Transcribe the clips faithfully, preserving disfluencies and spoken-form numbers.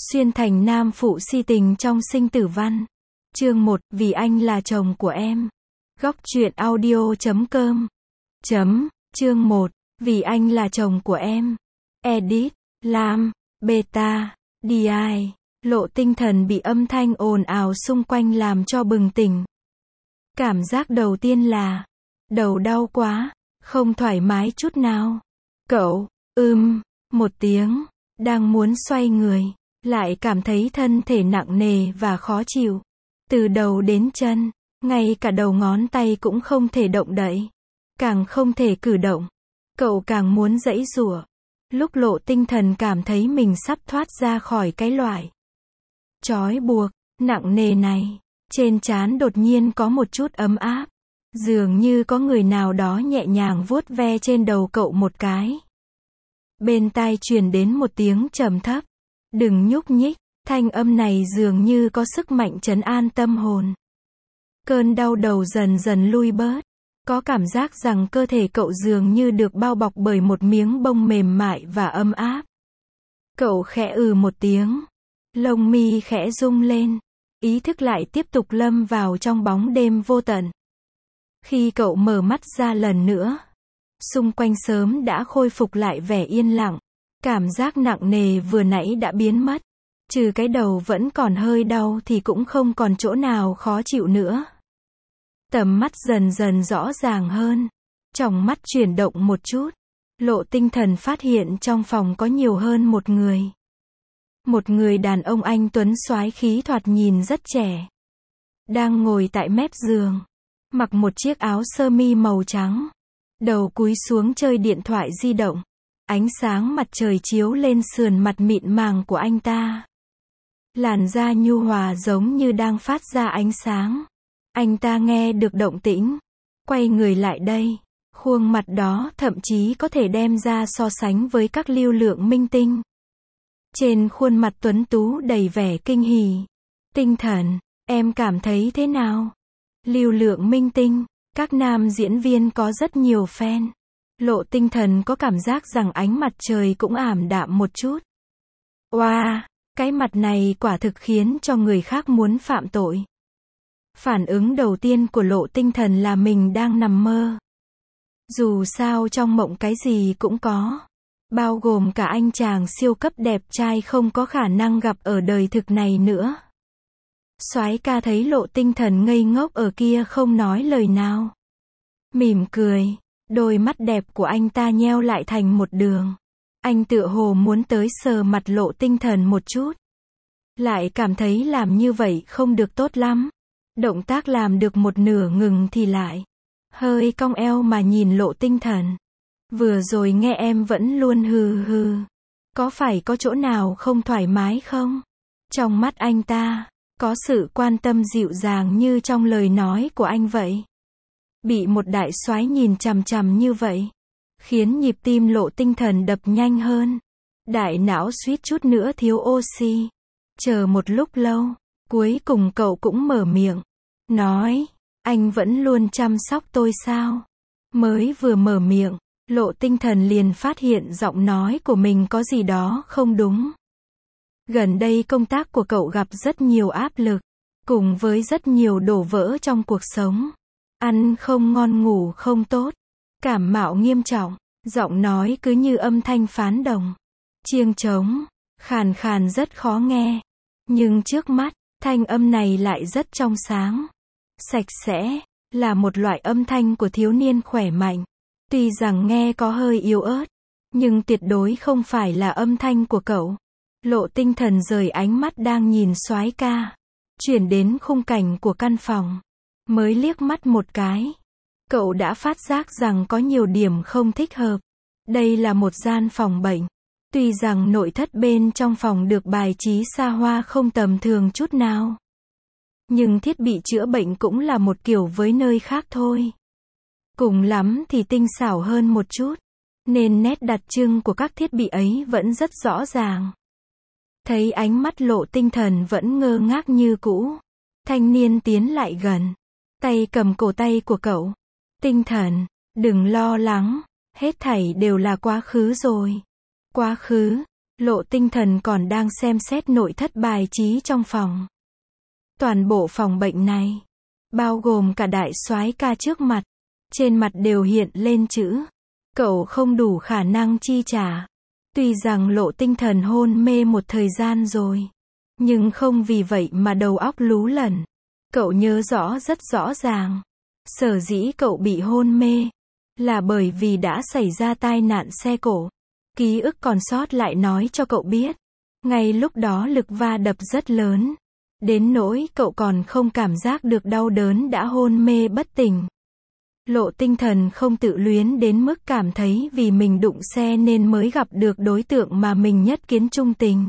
Xuyên thành nam phụ si tình trong sinh tử văn. Chương một, vì anh là chồng của em. Góc truyện audio chấm com. Chấm, chương một, vì anh là chồng của em. Edit, Lam, Beta, đê i. Lộ Tinh Thần bị âm thanh ồn ào xung quanh làm cho bừng tỉnh. Cảm giác đầu tiên là đầu đau quá, không thoải mái chút nào. Cậu, ưm, một tiếng, đang muốn xoay người, lại cảm thấy thân thể nặng nề và khó chịu. Từ đầu đến chân, ngay cả đầu ngón tay cũng không thể động đậy. Càng không thể cử động. Cậu càng muốn giãy giụa. Lúc Lộ Tinh Thần cảm thấy mình sắp thoát ra khỏi cái loại trói buộc nặng nề này, trên trán đột nhiên có một chút ấm áp. Dường như có người nào đó nhẹ nhàng vuốt ve trên đầu cậu một cái. Bên tai truyền đến một tiếng trầm thấp. Đừng nhúc nhích. Thanh âm này dường như có sức mạnh trấn an tâm hồn. Cơn đau đầu dần dần lui bớt. Có cảm giác rằng cơ thể cậu dường như được bao bọc bởi một miếng bông mềm mại và ấm áp. Cậu khẽ ừ một tiếng. Lông mi khẽ rung lên. Ý thức lại tiếp tục lâm vào trong bóng đêm vô tận. Khi cậu mở mắt ra lần nữa, xung quanh sớm đã khôi phục lại vẻ yên lặng. Cảm giác nặng nề vừa nãy đã biến mất. Trừ cái đầu vẫn còn hơi đau thì cũng không còn chỗ nào khó chịu nữa. Tầm mắt dần dần rõ ràng hơn. Tròng mắt chuyển động một chút. Lộ Tinh Thần phát hiện trong phòng có nhiều hơn một người. Một người đàn ông anh tuấn soái khí thoạt nhìn rất trẻ. Đang ngồi tại mép giường. Mặc một chiếc áo sơ mi màu trắng. Đầu cúi xuống chơi điện thoại di động. Ánh sáng mặt trời chiếu lên sườn mặt mịn màng của anh ta. Làn da nhu hòa giống như đang phát ra ánh sáng. Anh ta nghe được động tĩnh. Quay người lại đây. Khuôn mặt đó thậm chí có thể đem ra so sánh với các lưu lượng minh tinh. Trên khuôn mặt tuấn tú đầy vẻ kinh hỉ. Tinh Thần, em cảm thấy thế nào? Lưu lượng minh tinh, các nam diễn viên có rất nhiều fan. Lộ Tinh Thần có cảm giác rằng ánh mặt trời cũng ảm đạm một chút. Oa, wow, cái mặt này quả thực khiến cho người khác muốn phạm tội. Phản ứng đầu tiên của Lộ Tinh Thần là mình đang nằm mơ. Dù sao trong mộng cái gì cũng có. Bao gồm cả anh chàng siêu cấp đẹp trai không có khả năng gặp ở đời thực này nữa. Soái ca thấy Lộ Tinh Thần ngây ngốc ở kia không nói lời nào. Mỉm cười. Đôi mắt đẹp của anh ta nheo lại thành một đường. Anh tựa hồ muốn tới sờ mặt Lộ Tinh Thần một chút. Lại cảm thấy làm như vậy không được tốt lắm. Động tác làm được một nửa ngừng thì lại hơi cong eo mà nhìn Lộ Tinh Thần. Vừa rồi nghe em vẫn luôn hừ hừ. Có phải có chỗ nào không thoải mái không? Trong mắt anh ta, có sự quan tâm dịu dàng như trong lời nói của anh vậy. Bị một đại soái nhìn chằm chằm như vậy, khiến nhịp tim Lộ Tinh Thần đập nhanh hơn. Đại não suýt chút nữa thiếu oxy. Chờ một lúc lâu, cuối cùng cậu cũng mở miệng. Nói, anh vẫn luôn chăm sóc tôi sao? Mới vừa mở miệng, Lộ Tinh Thần liền phát hiện giọng nói của mình có gì đó không đúng. Gần đây công tác của cậu gặp rất nhiều áp lực, cùng với rất nhiều đổ vỡ trong cuộc sống. Ăn không ngon ngủ không tốt, cảm mạo nghiêm trọng, giọng nói cứ như âm thanh phán đồng. Chiêng trống, khàn khàn rất khó nghe. Nhưng trước mắt, thanh âm này lại rất trong sáng. Sạch sẽ, là một loại âm thanh của thiếu niên khỏe mạnh. Tuy rằng nghe có hơi yếu ớt, nhưng tuyệt đối không phải là âm thanh của cậu. Lộ Tinh Thần rời ánh mắt đang nhìn soái ca, chuyển đến khung cảnh của căn phòng. Mới liếc mắt một cái, cậu đã phát giác rằng có nhiều điểm không thích hợp. Đây là một gian phòng bệnh. Tuy rằng nội thất bên trong phòng được bài trí xa hoa không tầm thường chút nào. Nhưng thiết bị chữa bệnh cũng là một kiểu với nơi khác thôi. Cùng lắm thì tinh xảo hơn một chút. Nên nét đặc trưng của các thiết bị ấy vẫn rất rõ ràng. Thấy ánh mắt Lộ Tinh Thần vẫn ngơ ngác như cũ. Thanh niên tiến lại gần. Tay cầm cổ tay của cậu. Tinh Thần, đừng lo lắng. Hết thảy đều là quá khứ rồi. Quá khứ. Lộ Tinh Thần còn đang xem xét nội thất bài trí trong phòng. Toàn bộ phòng bệnh này, bao gồm cả đại soái ca trước mặt, trên mặt đều hiện lên chữ, cậu không đủ khả năng chi trả. Tuy rằng Lộ Tinh Thần hôn mê một thời gian rồi, nhưng không vì vậy mà đầu óc lú lẫn. Cậu nhớ rõ rất rõ ràng. Sở dĩ cậu bị hôn mê, là bởi vì đã xảy ra tai nạn xe cộ. Ký ức còn sót lại nói cho cậu biết. Ngay lúc đó lực va đập rất lớn. Đến nỗi cậu còn không cảm giác được đau đớn đã hôn mê bất tỉnh. Lộ Tinh Thần không tự luyến đến mức cảm thấy vì mình đụng xe nên mới gặp được đối tượng mà mình nhất kiến trung tình.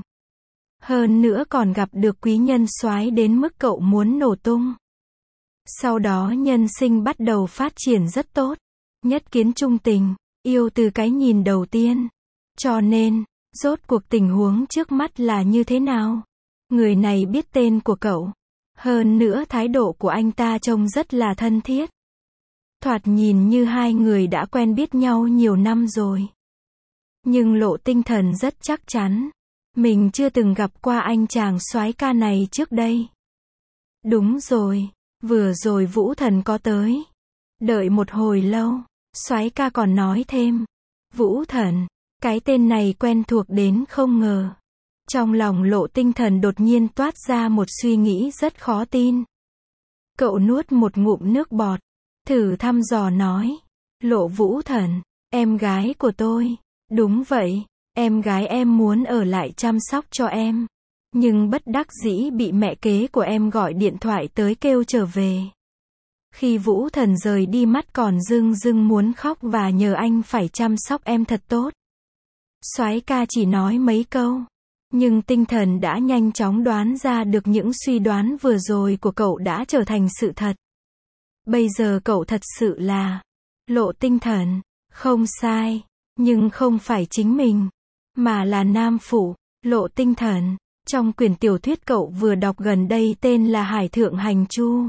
Hơn nữa còn gặp được quý nhân soái đến mức cậu muốn nổ tung. Sau đó nhân sinh bắt đầu phát triển rất tốt. Nhất kiến trung tình, yêu từ cái nhìn đầu tiên. Cho nên, rốt cuộc tình huống trước mắt là như thế nào? Người này biết tên của cậu. Hơn nữa thái độ của anh ta trông rất là thân thiết. Thoạt nhìn như hai người đã quen biết nhau nhiều năm rồi. Nhưng Lộ Tinh Thần rất chắc chắn. Mình chưa từng gặp qua anh chàng soái ca này trước đây. Đúng rồi, vừa rồi Vũ Thần có tới. Đợi một hồi lâu, soái ca còn nói thêm. Vũ Thần, cái tên này quen thuộc đến không ngờ. Trong lòng Lộ Tinh Thần đột nhiên toát ra một suy nghĩ rất khó tin. Cậu nuốt một ngụm nước bọt, thử thăm dò nói. Lộ Vũ Thần, em gái của tôi. Đúng vậy, em gái em muốn ở lại chăm sóc cho em. Nhưng bất đắc dĩ bị mẹ kế của em gọi điện thoại tới kêu trở về. Khi Vũ Thần rời đi mắt còn rưng rưng muốn khóc và nhờ anh phải chăm sóc em thật tốt. Soái ca chỉ nói mấy câu. Nhưng Tinh Thần đã nhanh chóng đoán ra được những suy đoán vừa rồi của cậu đã trở thành sự thật. Bây giờ cậu thật sự là Lộ Tinh Thần, không sai, nhưng không phải chính mình, mà là nam phụ, Lộ Tinh Thần. Trong quyển tiểu thuyết cậu vừa đọc gần đây tên là Hải Thượng Hành Chu.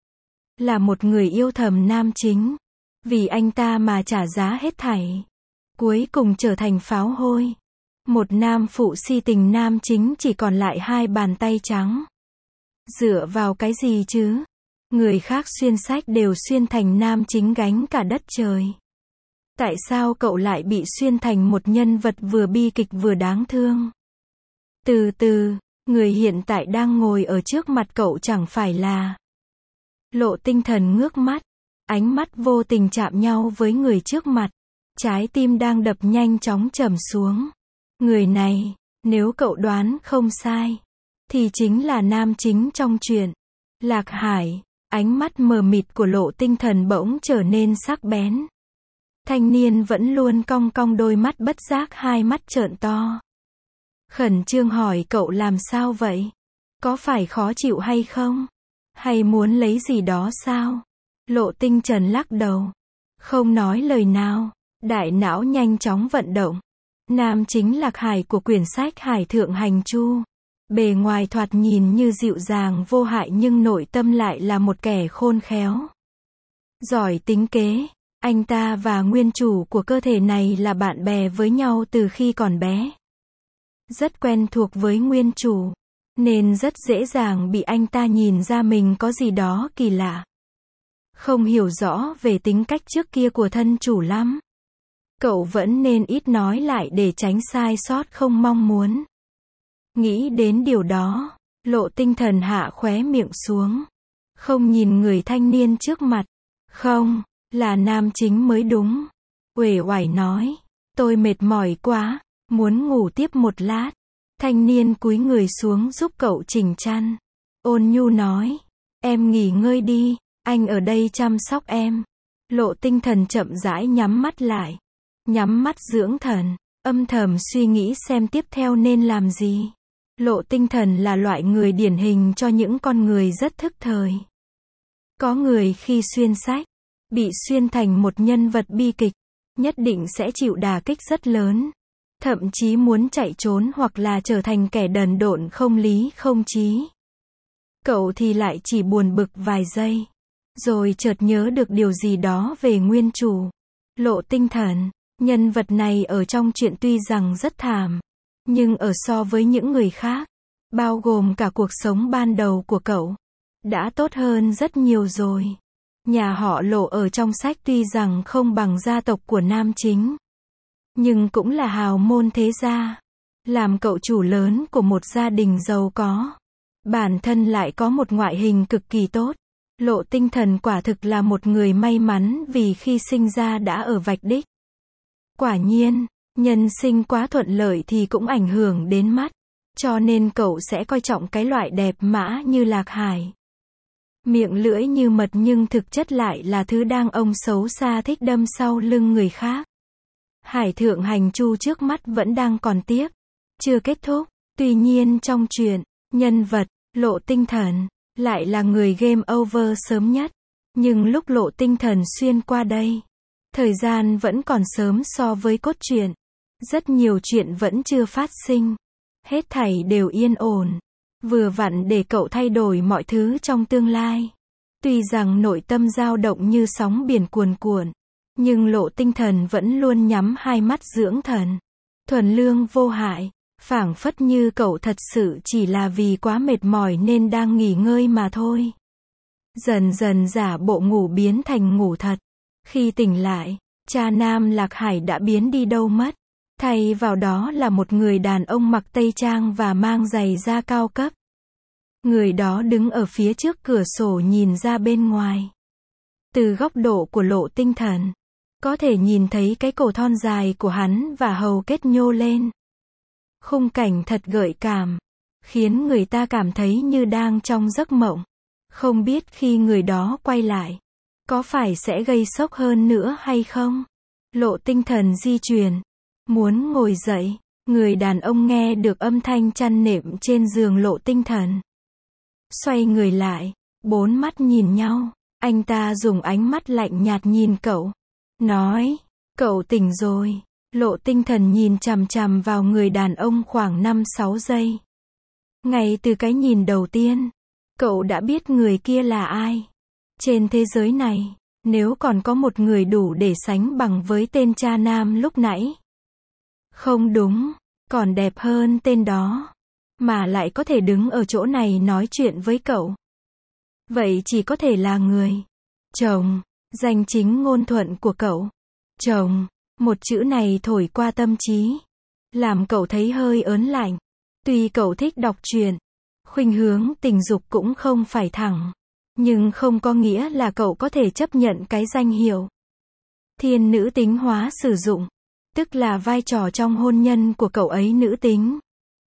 Là một người yêu thầm nam chính. Vì anh ta mà trả giá hết thảy. Cuối cùng trở thành pháo hôi. Một nam phụ si tình nam chính chỉ còn lại hai bàn tay trắng. Dựa vào cái gì chứ? Người khác xuyên sách đều xuyên thành nam chính gánh cả đất trời. Tại sao cậu lại bị xuyên thành một nhân vật vừa bi kịch vừa đáng thương? Từ từ, người hiện tại đang ngồi ở trước mặt cậu chẳng phải là... Lộ Tinh Thần ngước mắt, ánh mắt vô tình chạm nhau với người trước mặt. Trái tim đang đập nhanh chóng trầm xuống. Người này, nếu cậu đoán không sai, thì chính là nam chính trong truyện. Lạc Hải, ánh mắt mờ mịt của Lộ Tinh Thần bỗng trở nên sắc bén. Thanh niên vẫn luôn cong cong đôi mắt bất giác hai mắt trợn to. Khẩn trương hỏi cậu làm sao vậy? Có phải khó chịu hay không? Hay muốn lấy gì đó sao? Lộ Tinh Trần lắc đầu. Không nói lời nào. Đại não nhanh chóng vận động. Nam chính Lạc Hải của quyển sách Hải Thượng Hành Chu. Bề ngoài thoạt nhìn như dịu dàng vô hại nhưng nội tâm lại là một kẻ khôn khéo. Giỏi tính kế. Anh ta và nguyên chủ của cơ thể này là bạn bè với nhau từ khi còn bé. Rất quen thuộc với nguyên chủ. Nên rất dễ dàng bị anh ta nhìn ra mình có gì đó kỳ lạ. Không hiểu rõ về tính cách trước kia của thân chủ lắm. Cậu vẫn nên ít nói lại để tránh sai sót không mong muốn. Nghĩ đến điều đó, Lộ Tinh Thần hạ khóe miệng xuống. Không nhìn người thanh niên trước mặt. Không, là nam chính mới đúng. Uể oải nói. Tôi mệt mỏi quá, muốn ngủ tiếp một lát. Thanh niên cúi người xuống giúp cậu chỉnh chăn. Ôn nhu nói. Em nghỉ ngơi đi, anh ở đây chăm sóc em. Lộ Tinh Thần chậm rãi nhắm mắt lại. Nhắm mắt dưỡng thần, âm thầm suy nghĩ xem tiếp theo nên làm gì. Lộ Tinh Thần là loại người điển hình cho những con người rất thức thời. Có người khi xuyên sách, bị xuyên thành một nhân vật bi kịch, nhất định sẽ chịu đả kích rất lớn. Thậm chí muốn chạy trốn hoặc là trở thành kẻ đần độn không lý không trí. Cậu thì lại chỉ buồn bực vài giây. Rồi chợt nhớ được điều gì đó về nguyên chủ. Lộ Tinh Thần, nhân vật này ở trong truyện tuy rằng rất thảm. Nhưng ở so với những người khác, bao gồm cả cuộc sống ban đầu của cậu, đã tốt hơn rất nhiều rồi. Nhà họ Lộ ở trong sách tuy rằng không bằng gia tộc của nam chính, nhưng cũng là hào môn thế gia. Làm cậu chủ lớn của một gia đình giàu có, bản thân lại có một ngoại hình cực kỳ tốt. Lộ Tinh Thần quả thực là một người may mắn vì khi sinh ra đã ở vạch đích. Quả nhiên, nhân sinh quá thuận lợi thì cũng ảnh hưởng đến mắt, cho nên cậu sẽ coi trọng cái loại đẹp mã như Lạc Hải. Miệng lưỡi như mật nhưng thực chất lại là thứ đang ông xấu xa thích đâm sau lưng người khác. Hải thượng hành chu trước mắt vẫn đang còn tiếp, chưa kết thúc. Tuy nhiên trong truyện, nhân vật Lộ Tinh Thần lại là người game over sớm nhất. Nhưng lúc Lộ Tinh Thần xuyên qua đây, thời gian vẫn còn sớm so với cốt truyện. Rất nhiều chuyện vẫn chưa phát sinh. Hết thảy đều yên ổn. Vừa vặn để cậu thay đổi mọi thứ trong tương lai. Tuy rằng nội tâm dao động như sóng biển cuồn cuộn, nhưng Lộ Tinh Thần vẫn luôn nhắm hai mắt dưỡng thần. Thuần lương vô hại, phảng phất như cậu thật sự chỉ là vì quá mệt mỏi nên đang nghỉ ngơi mà thôi. Dần dần giả bộ ngủ biến thành ngủ thật. Khi tỉnh lại, cha nam Lạc Hải đã biến đi đâu mất. Thay vào đó là một người đàn ông mặc tây trang và mang giày da cao cấp. Người đó đứng ở phía trước cửa sổ nhìn ra bên ngoài. Từ góc độ của Lộ Tinh Thần, có thể nhìn thấy cái cổ thon dài của hắn và hầu kết nhô lên. Khung cảnh thật gợi cảm, khiến người ta cảm thấy như đang trong giấc mộng. Không biết khi người đó quay lại, có phải sẽ gây sốc hơn nữa hay không? Lộ Tinh Thần di chuyển, muốn ngồi dậy, người đàn ông nghe được âm thanh chăn nệm trên giường Lộ Tinh Thần. Xoay người lại, bốn mắt nhìn nhau, anh ta dùng ánh mắt lạnh nhạt nhìn cậu, nói, cậu tỉnh rồi. Lộ Tinh Thần nhìn chằm chằm vào người đàn ông khoảng năm sáu giây. Ngay từ cái nhìn đầu tiên, cậu đã biết người kia là ai. Trên thế giới này, nếu còn có một người đủ để sánh bằng với tên cha nam lúc nãy. Không đúng, còn đẹp hơn tên đó. Mà lại có thể đứng ở chỗ này nói chuyện với cậu. Vậy chỉ có thể là người chồng, danh chính ngôn thuận của cậu. Chồng, một chữ này thổi qua tâm trí, làm cậu thấy hơi ớn lạnh. Tuy cậu thích đọc truyện, khuynh hướng tình dục cũng không phải thẳng, nhưng không có nghĩa là cậu có thể chấp nhận cái danh hiệu thiên nữ tính hóa sử dụng, tức là vai trò trong hôn nhân của cậu ấy nữ tính.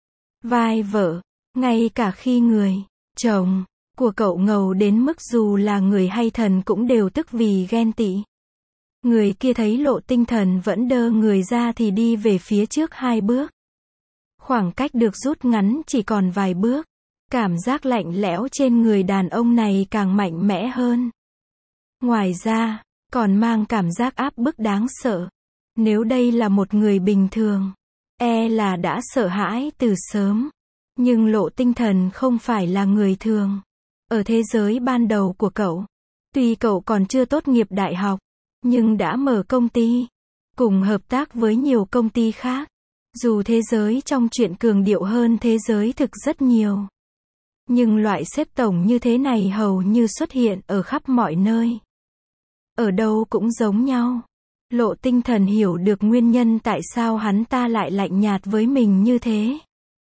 Vai vợ, ngay cả khi người chồng của cậu ngầu đến mức dù là người hay thần cũng đều tức vì ghen tị. Người kia thấy Lộ Tinh Thần vẫn đơ người ra thì đi về phía trước hai bước. Khoảng cách được rút ngắn chỉ còn vài bước. Cảm giác lạnh lẽo trên người đàn ông này càng mạnh mẽ hơn. Ngoài ra, còn mang cảm giác áp bức đáng sợ. Nếu đây là một người bình thường, e là đã sợ hãi từ sớm. Nhưng Lộ Tinh Thần không phải là người thường. Ở thế giới ban đầu của cậu, tuy cậu còn chưa tốt nghiệp đại học, nhưng đã mở công ty, cùng hợp tác với nhiều công ty khác. Dù thế giới trong truyện cường điệu hơn thế giới thực rất nhiều, nhưng loại xếp tổng như thế này hầu như xuất hiện ở khắp mọi nơi. Ở đâu cũng giống nhau. Lộ Tinh Thần hiểu được nguyên nhân tại sao hắn ta lại lạnh nhạt với mình như thế.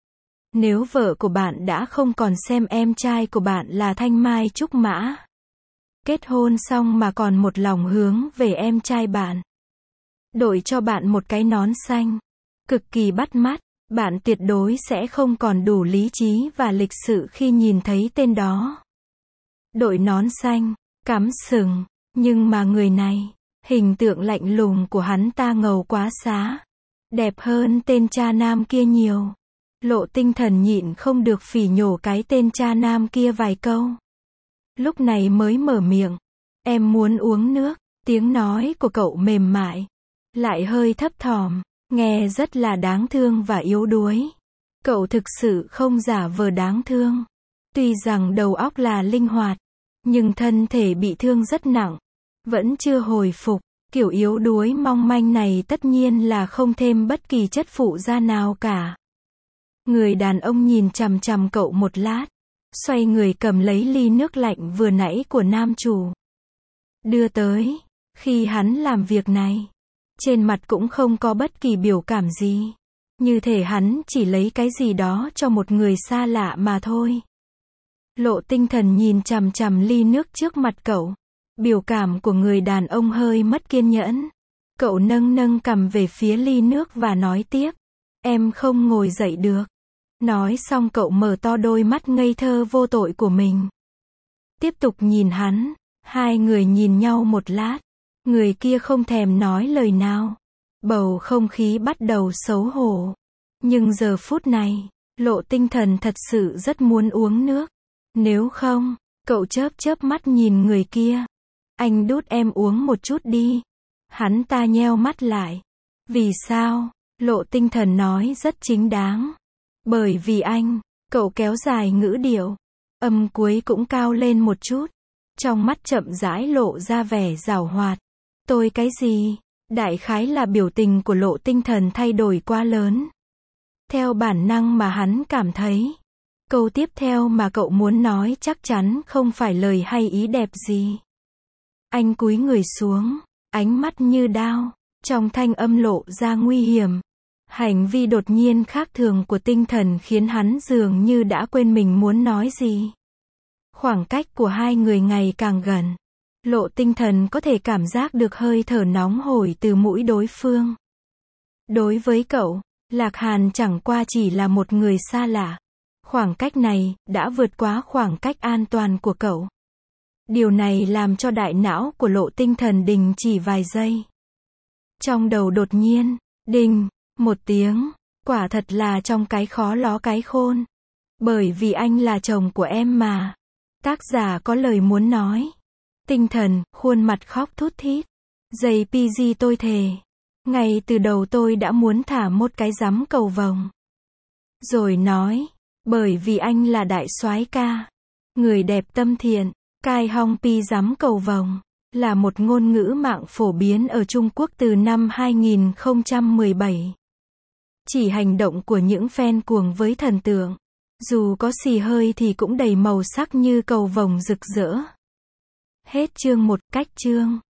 Nếu vợ của bạn đã không còn xem em trai của bạn là Thanh Mai Trúc Mã, kết hôn xong mà còn một lòng hướng về em trai bạn, đổi cho bạn một cái nón xanh, cực kỳ bắt mắt, bạn tuyệt đối sẽ không còn đủ lý trí và lịch sự khi nhìn thấy tên đó. Đội nón xanh, cắm sừng, nhưng mà người này, hình tượng lạnh lùng của hắn ta ngầu quá xá, đẹp hơn tên cha nam kia nhiều. Lộ Tinh Thần nhịn không được phỉ nhổ cái tên cha nam kia vài câu. Lúc này mới mở miệng, em muốn uống nước. Tiếng nói của cậu mềm mại, lại hơi thấp thỏm, nghe rất là đáng thương và yếu đuối. Cậu thực sự không giả vờ đáng thương. Tuy rằng đầu óc là linh hoạt, nhưng thân thể bị thương rất nặng, vẫn chưa hồi phục. Kiểu yếu đuối mong manh này tất nhiên là không thêm bất kỳ chất phụ da nào cả. Người đàn ông nhìn chằm chằm cậu một lát, xoay người cầm lấy ly nước lạnh vừa nãy của nam chủ. Đưa tới. Khi hắn làm việc này, trên mặt cũng không có bất kỳ biểu cảm gì. Như thể hắn chỉ lấy cái gì đó cho một người xa lạ mà thôi. Lộ Tinh Thần nhìn chằm chằm ly nước trước mặt cậu. Biểu cảm của người đàn ông hơi mất kiên nhẫn. Cậu nâng nâng cầm về phía ly nước và nói tiếp. Em không ngồi dậy được. Nói xong cậu mở to đôi mắt ngây thơ vô tội của mình. Tiếp tục nhìn hắn. Hai người nhìn nhau một lát. Người kia không thèm nói lời nào. Bầu không khí bắt đầu xấu hổ. Nhưng giờ phút này, Lộ Tinh Thần thật sự rất muốn uống nước. Nếu không, cậu chớp chớp mắt nhìn người kia. Anh đút em uống một chút đi. Hắn ta nheo mắt lại. Vì sao? Lộ Tinh Thần nói rất chính đáng. Bởi vì anh, cậu kéo dài ngữ điệu. Âm cuối cũng cao lên một chút. Trong mắt chậm rãi lộ ra vẻ giảo hoạt. Tôi cái gì? Đại khái là biểu tình của Lộ Tinh Thần thay đổi quá lớn. Theo bản năng mà hắn cảm thấy. Câu tiếp theo mà cậu muốn nói chắc chắn không phải lời hay ý đẹp gì. Anh cúi người xuống, ánh mắt như đao, trong thanh âm lộ ra nguy hiểm. Hành vi đột nhiên khác thường của Tinh Thần khiến hắn dường như đã quên mình muốn nói gì. Khoảng cách của hai người ngày càng gần. Lộ Tinh Thần có thể cảm giác được hơi thở nóng hổi từ mũi đối phương. Đối với cậu, Lạc Hàn chẳng qua chỉ là một người xa lạ. Khoảng cách này đã vượt quá khoảng cách an toàn của cậu. Điều này làm cho đại não của Lộ Tinh Thần đình chỉ vài giây. Trong đầu đột nhiên, đình, một tiếng, quả thật là trong cái khó ló cái khôn. Bởi vì anh là chồng của em mà. Tác giả có lời muốn nói. Tinh Thần, khuôn mặt khóc thút thít. Giây pê giê tôi thề. Ngay từ đầu tôi đã muốn thả một cái giấm cầu vồng. Rồi nói. Bởi vì anh là đại soái ca. Người đẹp tâm thiện. Cai hong pi giấm cầu vồng. Là một ngôn ngữ mạng phổ biến ở Trung Quốc từ năm hai nghìn không trăm mười bảy. Chỉ hành động của những fan cuồng với thần tượng. Dù có xì hơi thì cũng đầy màu sắc như cầu vồng rực rỡ. Hết chương một, cách chương.